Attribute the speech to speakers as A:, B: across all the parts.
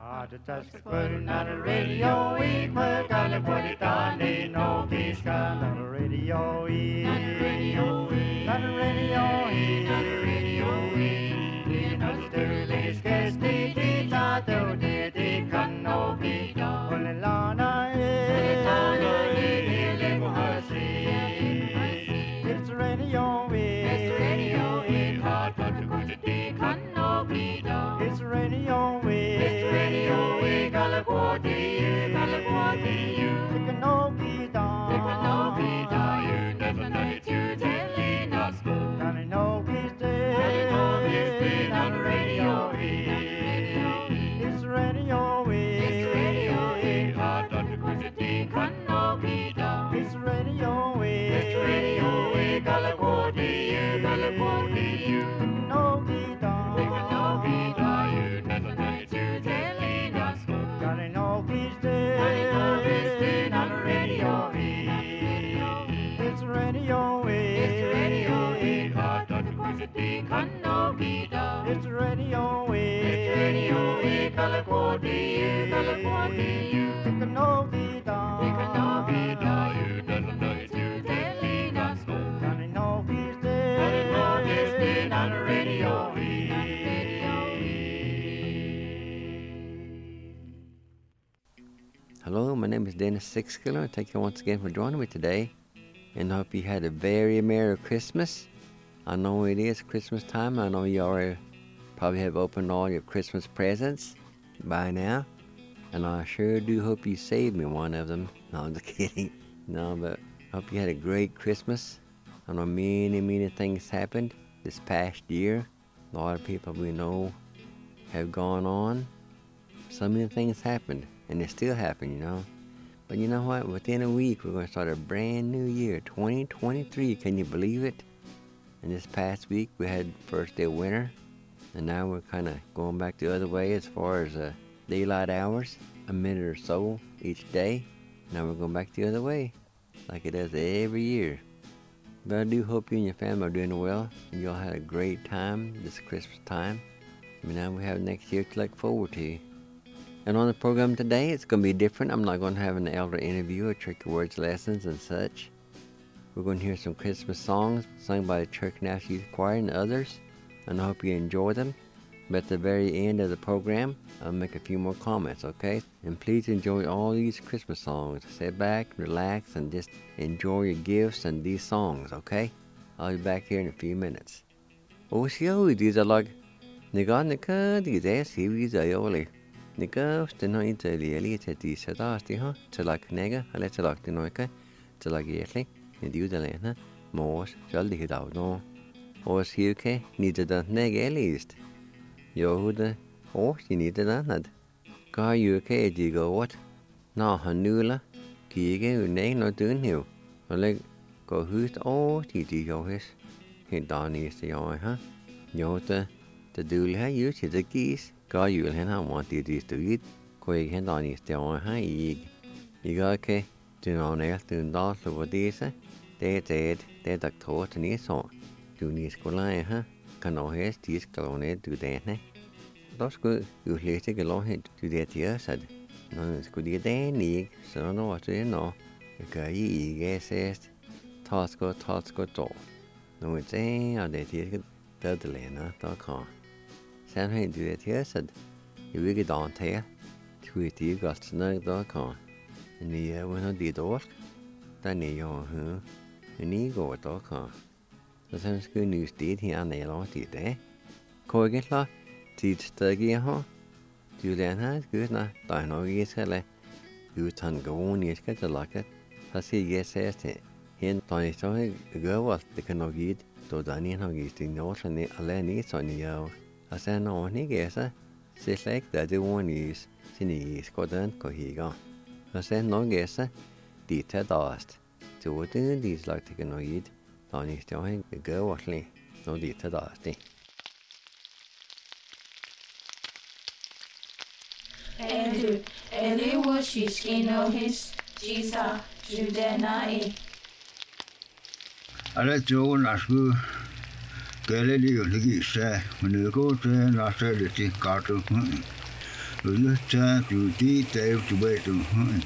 A: The touch putting on the radio, we put on the put it on the no peace gun on the radio, on the radio, on the radio, on the radio, in Australia's guest, the tato, the can no be done. Only Lana, it's radio, it's radio, hard but the good the can no be done. It's radio, it's radio, Galaguadi, you can no be done. You can no be done. You never know it, you telling us good. And I know he's dead. On the radio, it's radio, it's radio, hard but the good the can no be done. It's radio, Galaguadi, you can no be done. You can no be done. You never know it, you telling us good. And I know he's dead. On the radio, it's radio, it's radio, hard but the good the can no be done. It's radio, Galaguadi, you can no be done. You can no be done. You never know it, you telling us good. And I know he's dead. And I know he's dead on the radio.
B: Hello, my name is Dennis Sixkiller. Thank you once again for joining me today, and I hope you had a very Merry Christmas. I know it is Christmas time. I know you already probably have opened all your Christmas presents by now, and I sure do hope you saved me one of them. No, I'm just kidding. No, but I hope you had a great Christmas. I know many things happened this past year. A lot of people we know have gone on. So many things happened, and they still happen, you know. But you know what? Within a week, we're going to start a brand new year, 2023. Can you believe it? And this past week, we had first day of winter, and now we're kind of going back the other way as far as daylight hours, a minute or so each day. Now we're going back the other way, like it does every year. But I do hope you and your family are doing well, and you all had a great time this Christmas time. I mean, now we have next year to look forward to. And on the program today, it's going to be different. I'm not going to have an elder interview or tricky words lessons and such. We're going to hear some Christmas songs sung by the Church National Youth Choir and others, and I hope you enjoy them. But at the very end of the program, I'll make a few more comments, okay? And please enjoy all these Christmas songs. Sit back, relax, and just enjoy your gifts and these songs, okay? I'll be back here in a few minutes. Oh, so these are like, Nika, these are series I only. Nika, the night to the elite at the Sadasti, huh? To like Nega, I let like the Noika, to like Yetli, and you the Lena, Mors, shall the hit out no. Or Sirke, needed that Neg at least. Yehuda, you needed that. Car you okay, do you go what? No, Hanula, Kiga, name not doing you. Or like, go who's did you go his? He done is the eye, huh? Yota, the doolha, you see the geese. Car you and I wanted this to eat. Quake hand on is the eye, huh? You got okay, do not else do not over this, they said, they duck taught and his on. Do need school, huh? Can all his teeth go on do that, That's good. You hear take a long head to that here, said. No, it's good to get any, so no what you know. Because you guess, toss go, no, it's a, or that you get the lena.com. Sam Hay do that here, said. You will get on here, tweet you got snug.com. And the year when I did work, then you who, and you go.com. Så sen skulle nu sted her nede til det. Korgen klar, tid stadig her. Du den her skulle na, der er nok ikke skal du tan gå ni skal til lakke. Så siger jeg så til. Hen der er så gør alt det kan nok give. Så der ni nok give til noget så ne alene så ni jo. Og så når ni gør så slet der det var ni sin i skodan går higa. Og så når gør så det tager dast. Så det de slag til kan nok give. Dann ist ja ein Gewachli, no die Tadasti.
C: Eli Wushishkino his Jisa Judenai.
D: Alle Jonas Galileo Ligisa, when you go to Nasa, the Carton, Ư cha chú tí tế chú bê chú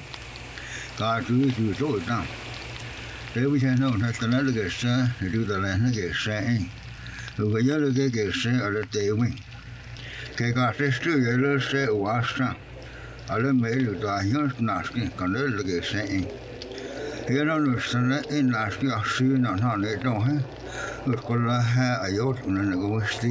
D: Cả chú chú rối tăng Tế với cha nó thật là cái xe Chú ta là nó cái xe Ư cái là cái xe ở đây tế mình Cái cả xe sư là xe hóa sang ở đây mấy đứa ta nhớ nát cái còn đấy là cái xe hiện nó nó sẽ in nát cái sư nó để đâu hết rồi còn là hai ai đó nó nó có gì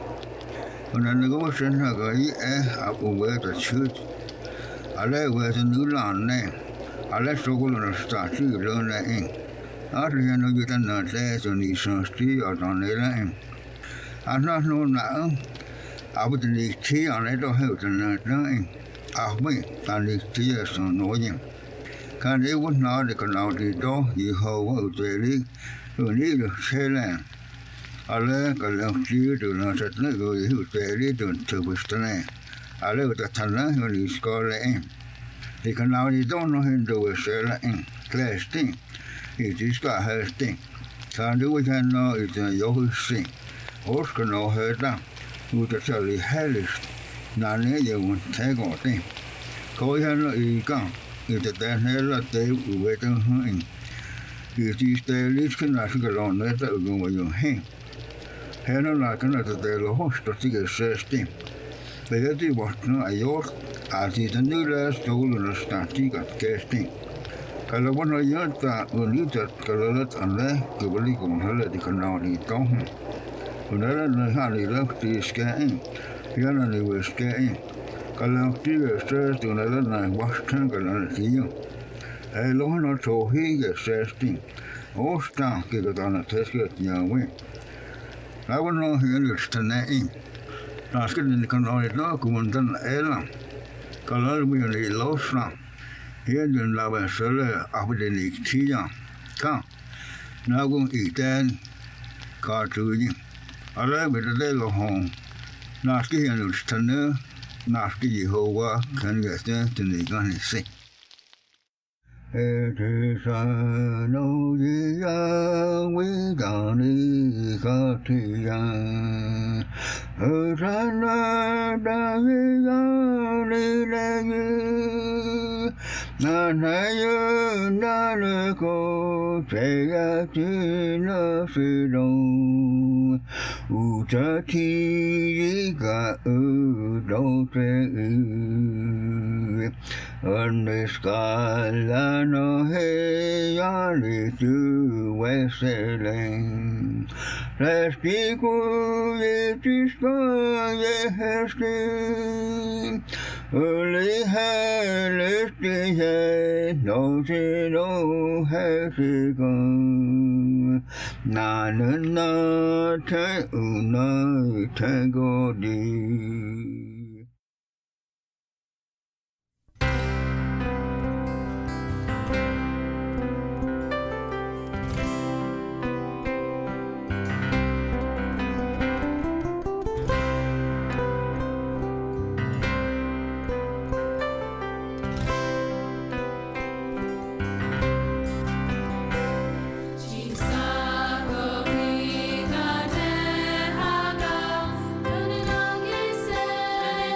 D: nó có sinh ra cái ở quê ta chửi ở đây quê ta nữ làm này ở đây số của nó sẽ chửi lớn này ở đây nó như thế nào thế cho nên sản xuất ở trong này là anh nó nào ở bên này chỉ ở đây đâu hết cho nên nó mấy anh đi chia sẻ nói nhỉ cái đấy vốn nói để còn nào thì đó gì hầu ở đây đi rồi đi được xe là ở đây cái lòng chia được nó rất là rồi hiểu đây đi được từ bên này ở đây ta thành ra rồi đi coi lại thì còn nào thì đó nó hiện được xe là classing thì chỉ có hai tiếng cái đấy với cái nó thì yếu hơn ốt cái nó hơi đau người ta sẽ đi hai lần nãy giờ giờ mình thấy có tiền coi hắn là ý càng người ta tên hay là tế của về tên hơn người chỉ tế lý cái nào cái lòng này ta ở ngoài dùng hay nó là cái nào ta tế là hốt tất cả cái system bây giờ thì bọn nó ai yếu thì ta như là số lượng là static cái system cái là bọn nó nhớ ta ở như thế cái là anh đấy cái vấn đề cũng hay là thì cái nào thì tốt còn đó là hai lý là thì cái hiện là người cái kalau tiga saya tu nak nak bahkan kalau tiga, lo nó thô hi cái setting, ostan cái cái nó thế cái nhà mình, lão nó hiện được thế này, nói cái này con nói nó cũng muốn thân làm, kalau bây giờ này lo sang, hiện giờ là bây giờ là áp đến này chi nhá, cả, nó cũng ý tên, cả thứ gì, ở đây bây giờ đây là hồng. Nói cái hiện được thế này, nói cái gì hậu quả, cái này thế này cái này sẽ. Thế sa nô di ya vi đà ni ca thi ya, sa na đa vi ya ni la yi, na na yu na le ko che ya chi na si dong, u cha thi yi ga u do che on the scala no he ya li tu weseling respiku ye tiska ye hesti uli helesti he no se no hesigan na na te unai te godi.
C: Say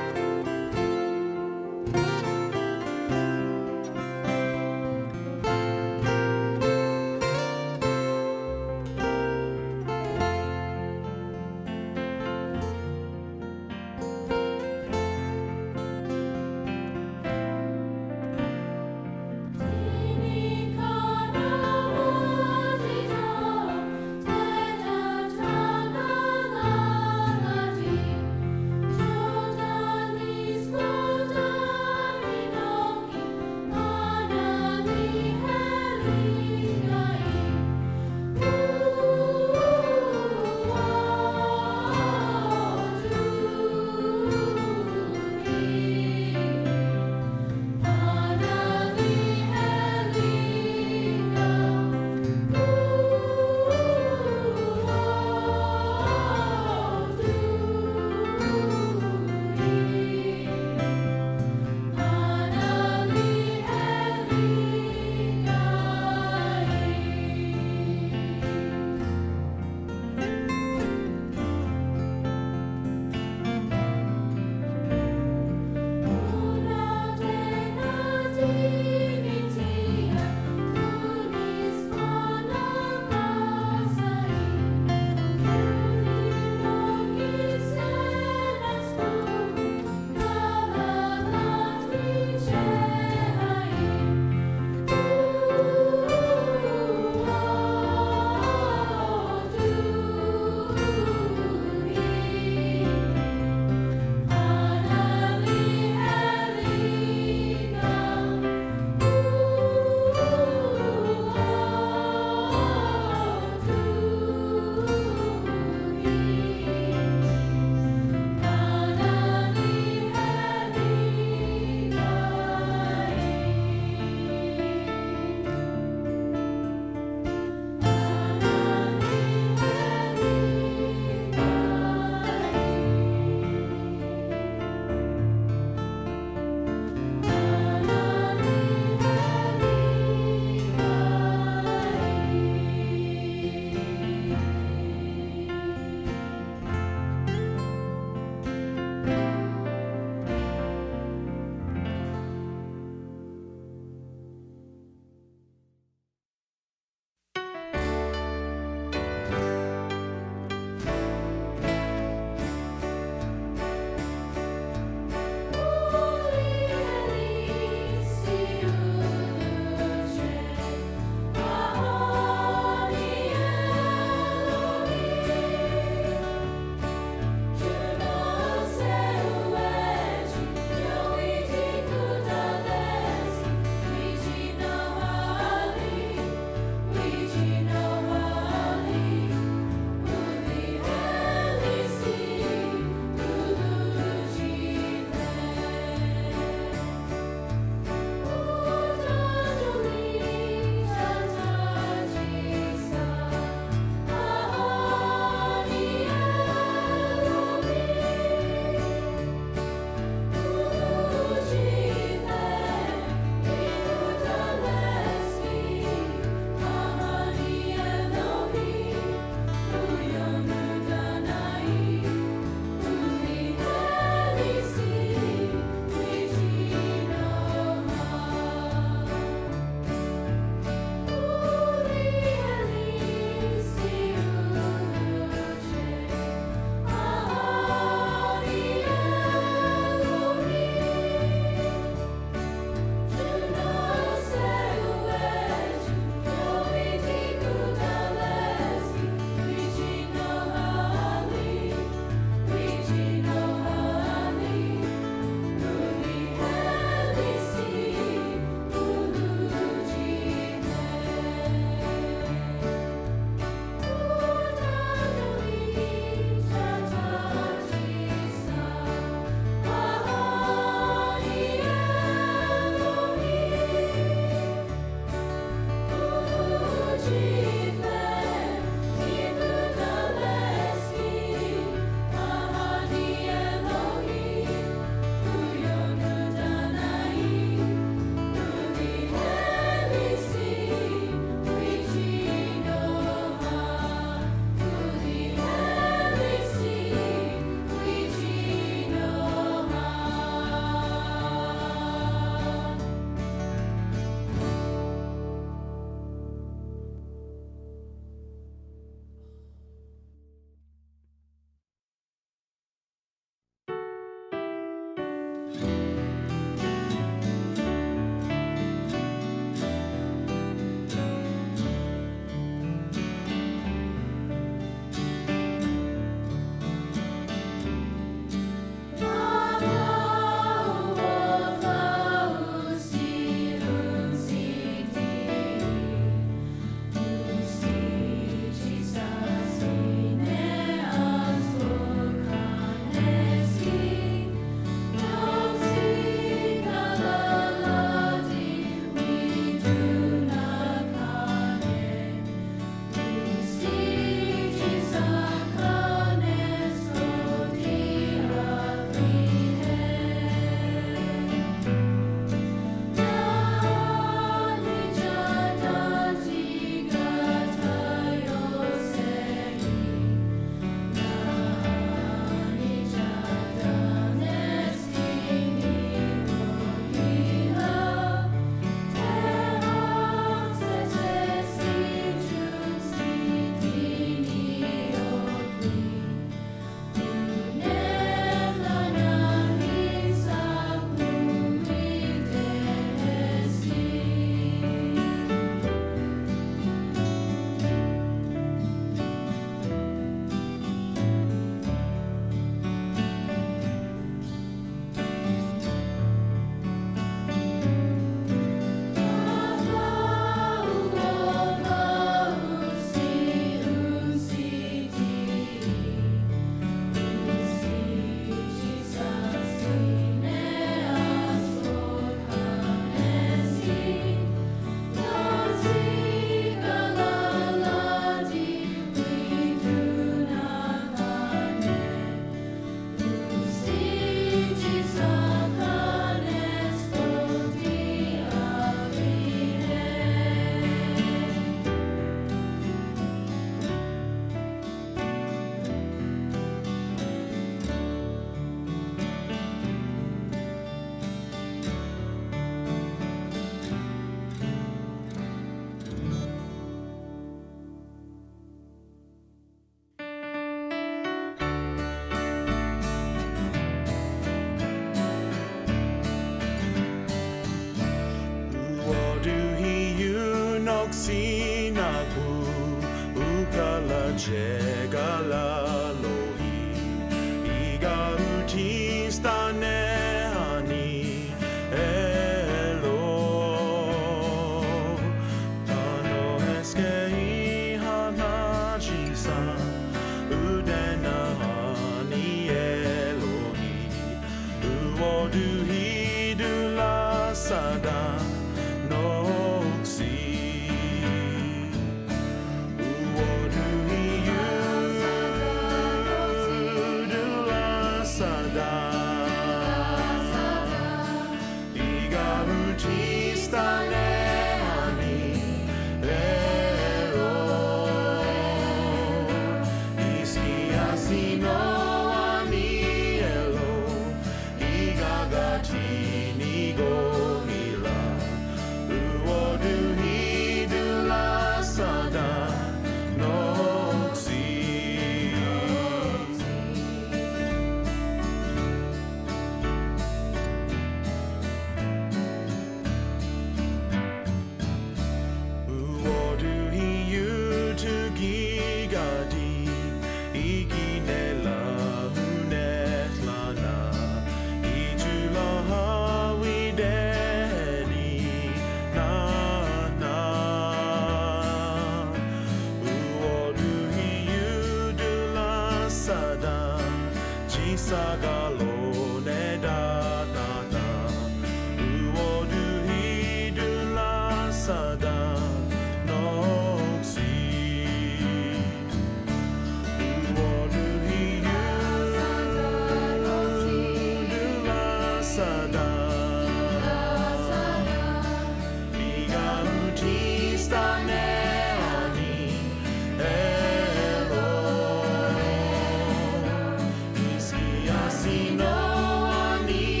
A: Asino ani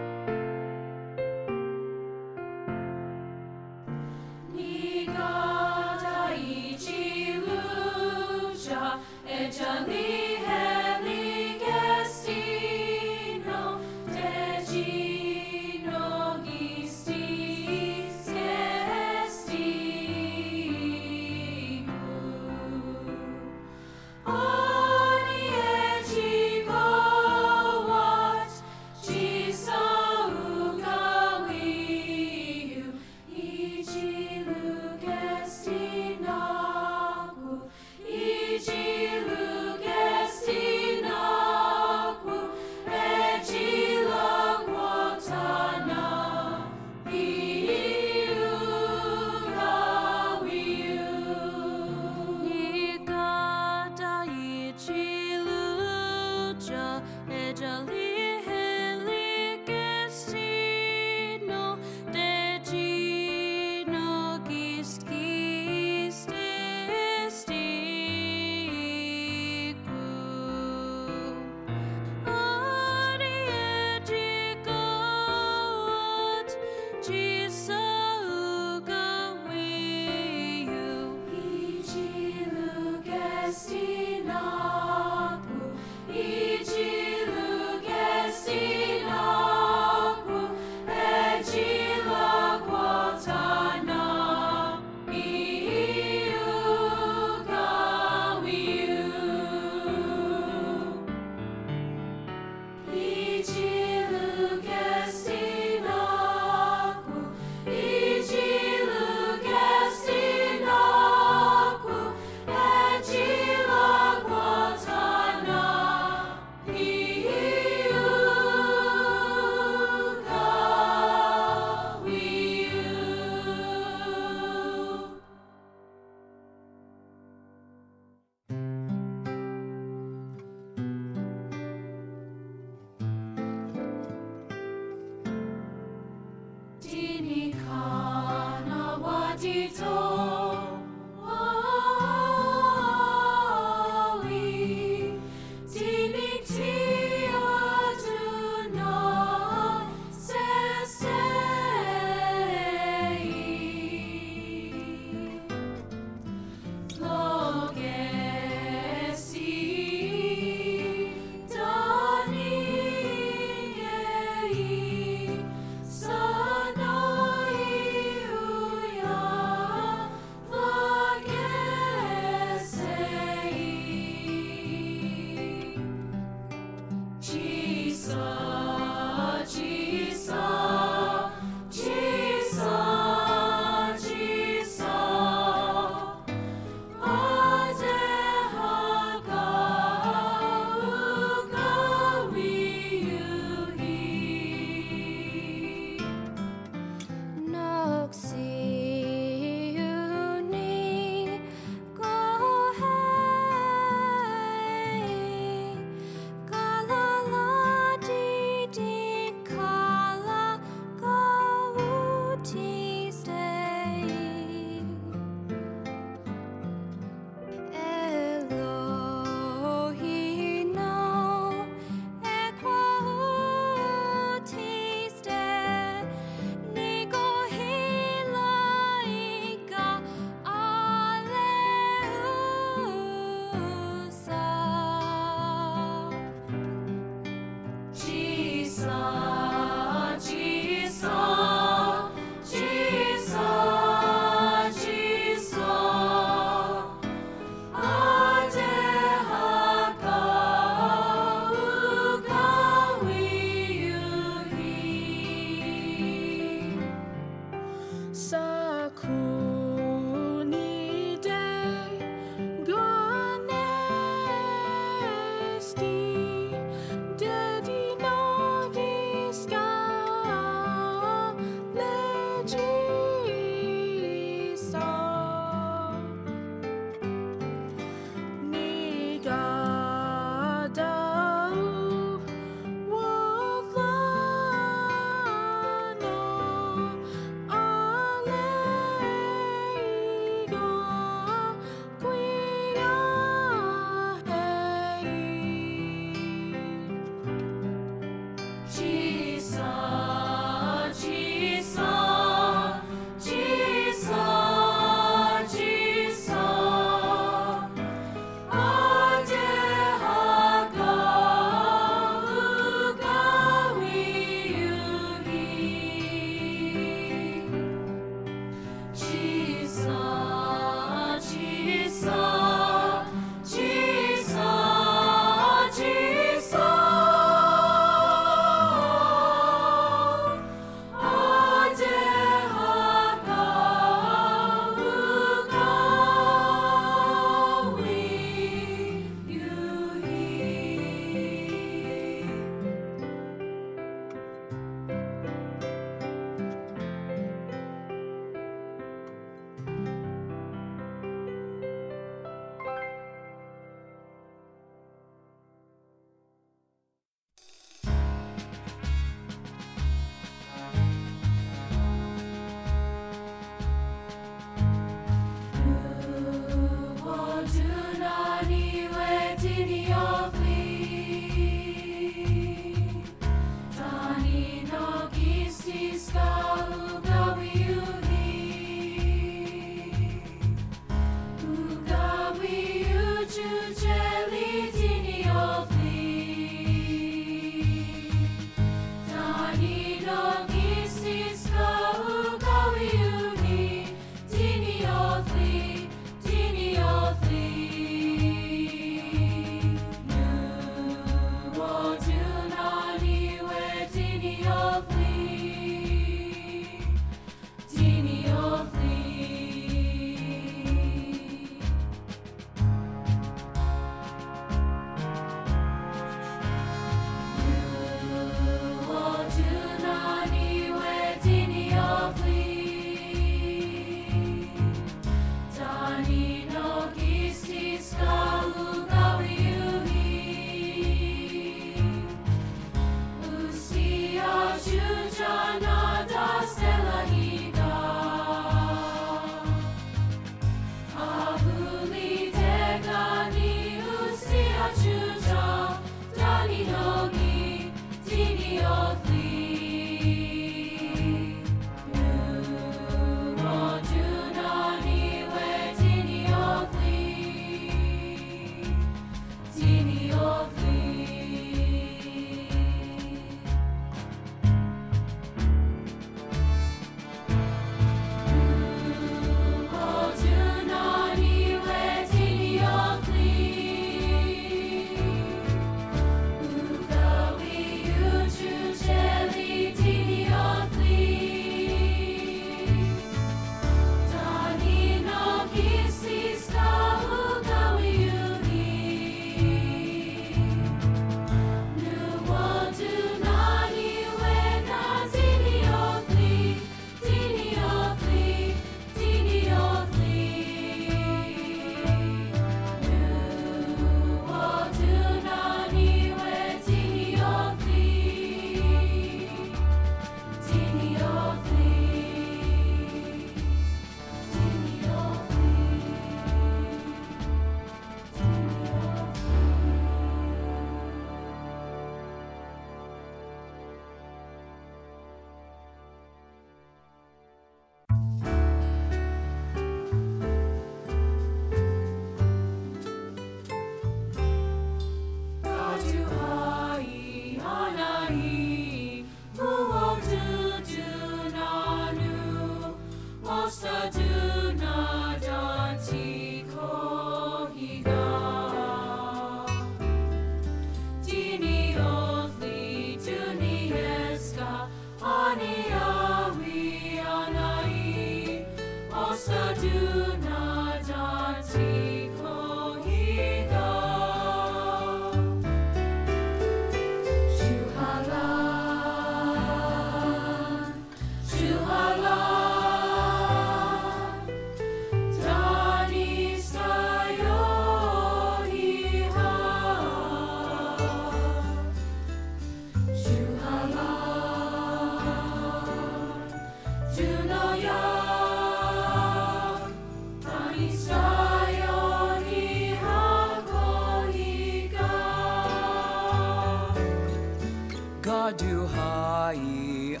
E: Duhai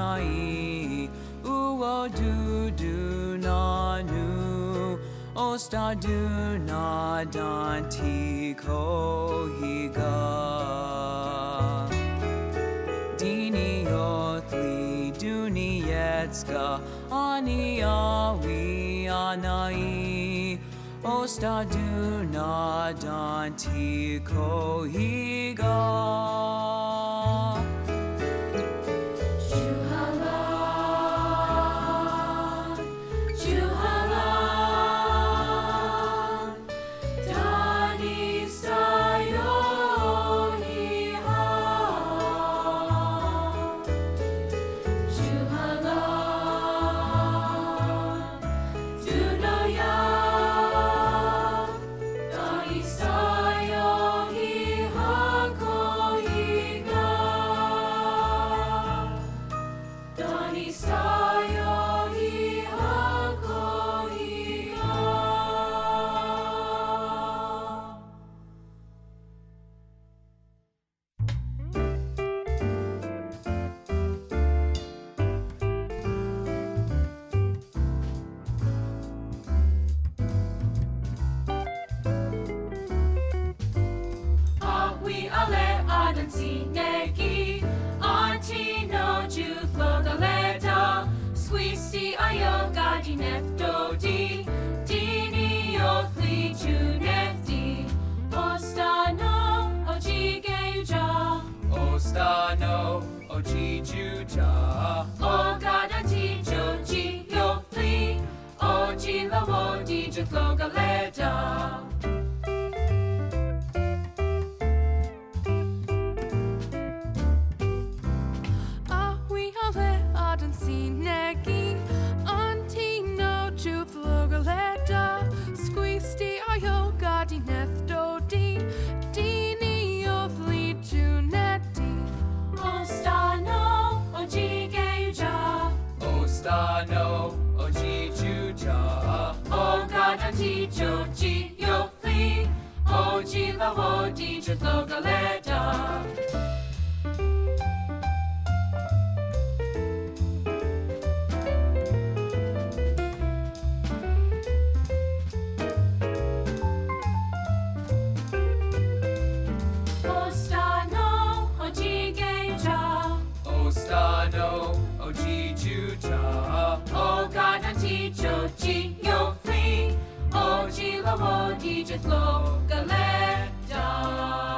E: anai uo du na nu osta du na danti ko higa dini othli duni yetska ani awi anai osta du na danti ko higa.
F: Ostano oji juja ogada ti joji yopli oji lawo di jatlogaleta.
G: We ale adan sinegi anti no juflogaleta squeezed ayo gadi nefto di dini ofli junetti
F: Ostano oji geuja
E: Ostano oji juja
F: ogada ti joji yopli oji lawo di jatlogaleta. G, yo, 3. O, G, la, wo, D, J, lo, ga, le, da.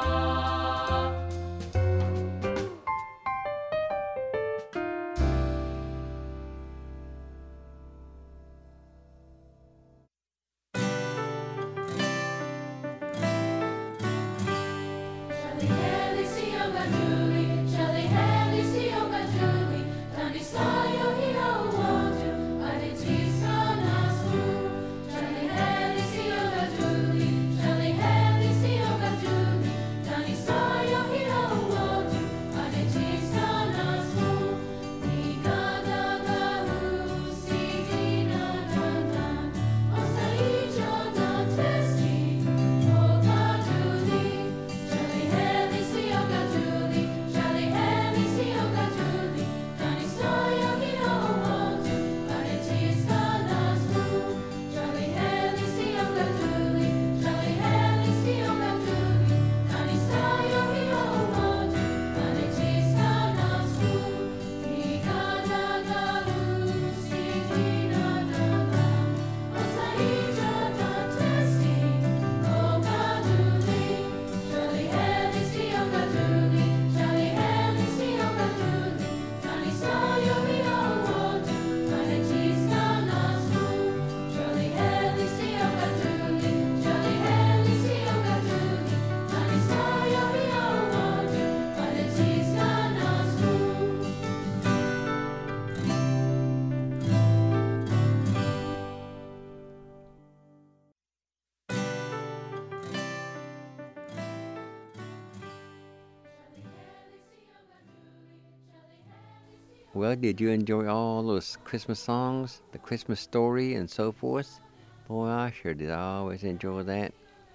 B: Well, did you enjoy all those Christmas songs, the Christmas story, and so forth? Boy, I sure did. I always enjoy that.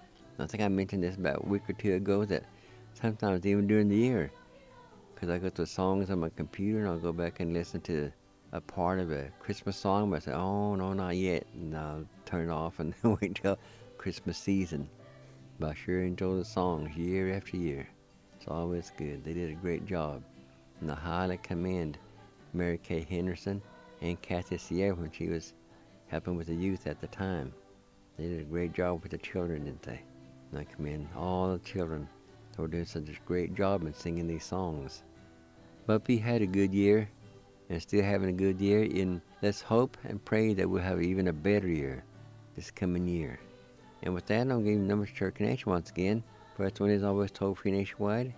B: I think I mentioned this about a week or two ago that sometimes even during the year, because I go to songs on my computer and I'll go back and listen to a part of a Christmas song, but I say, oh, no, not yet. And I'll turn it off and wait till Christmas season. But I sure enjoy the songs year after year. It's always good. They did a great job. And I highly commend Mary Kay Henderson and Kathy Sierra when she was helping with the youth at the time. They did a great job with the children, didn't they? And I commend all the children who are doing such a great job in singing these songs. But we had a good year and still having a good year, and let's hope and pray that we'll have even a better year this coming year. And with that, I'll give you the numbers to Church Connection once again. First one is always toll-free nationwide,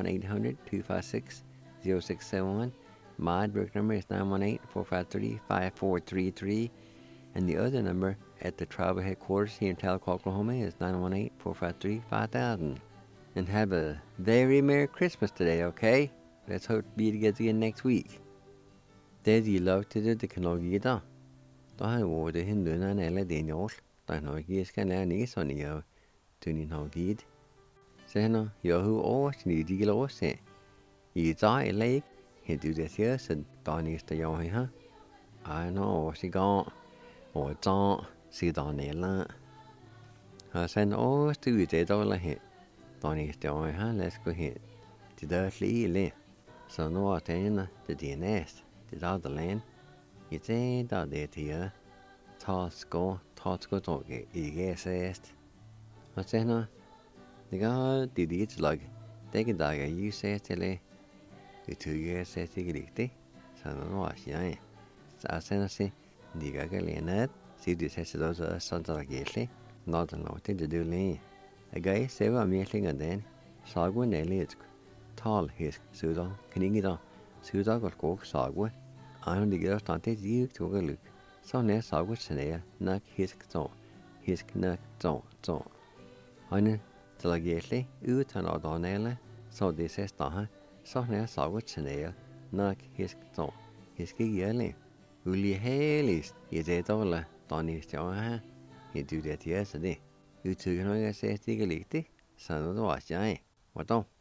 B: 1-800-256-0671. My direct number is 918-453-5433. And the other number at the tribal headquarters here in Tahlequah, Oklahoma is 918-453-5000. And have a very Merry Christmas today, okay? Let's hope to be together again next week. There's you love to do the Kanogida. Don't worry, the Hindu and Ella Daniels. Don't know, yes, can I need on you to Nogid. Say no, you who always need to go say. You die a lake. He do this here, said Donnie to you, huh? I know, she gone. Or don't see Donnie la. I said, oh, do it, they don't like it. Donnie to you, huh? Let's go hit. Did that leave? So no, I tell you, the DNS, did all the land. It's ain't out there to you. Thoughts go to get you guess. I said, no, the guy did it like, take a dog, you say, tell you. The 2 years says he get so no was young. So I say, the guy see this has those sons of a not a lot to do lane. A guy say, I'm meeting and then, Sagwa Nelly, tall his Sudan, Kningida, Sudan got cook, Sagwa. I only get us not you to a look. So near Sagwa Senea, knock his zone, his knack zone. I know, till I get ut and out on Ella, so this says, so near Sagwa Senea, knock his zone, his gig. Uli Haley's, you did all Donnie's Johan. You do that yesterday. You took no say, take a lick, son of the wash, what don't?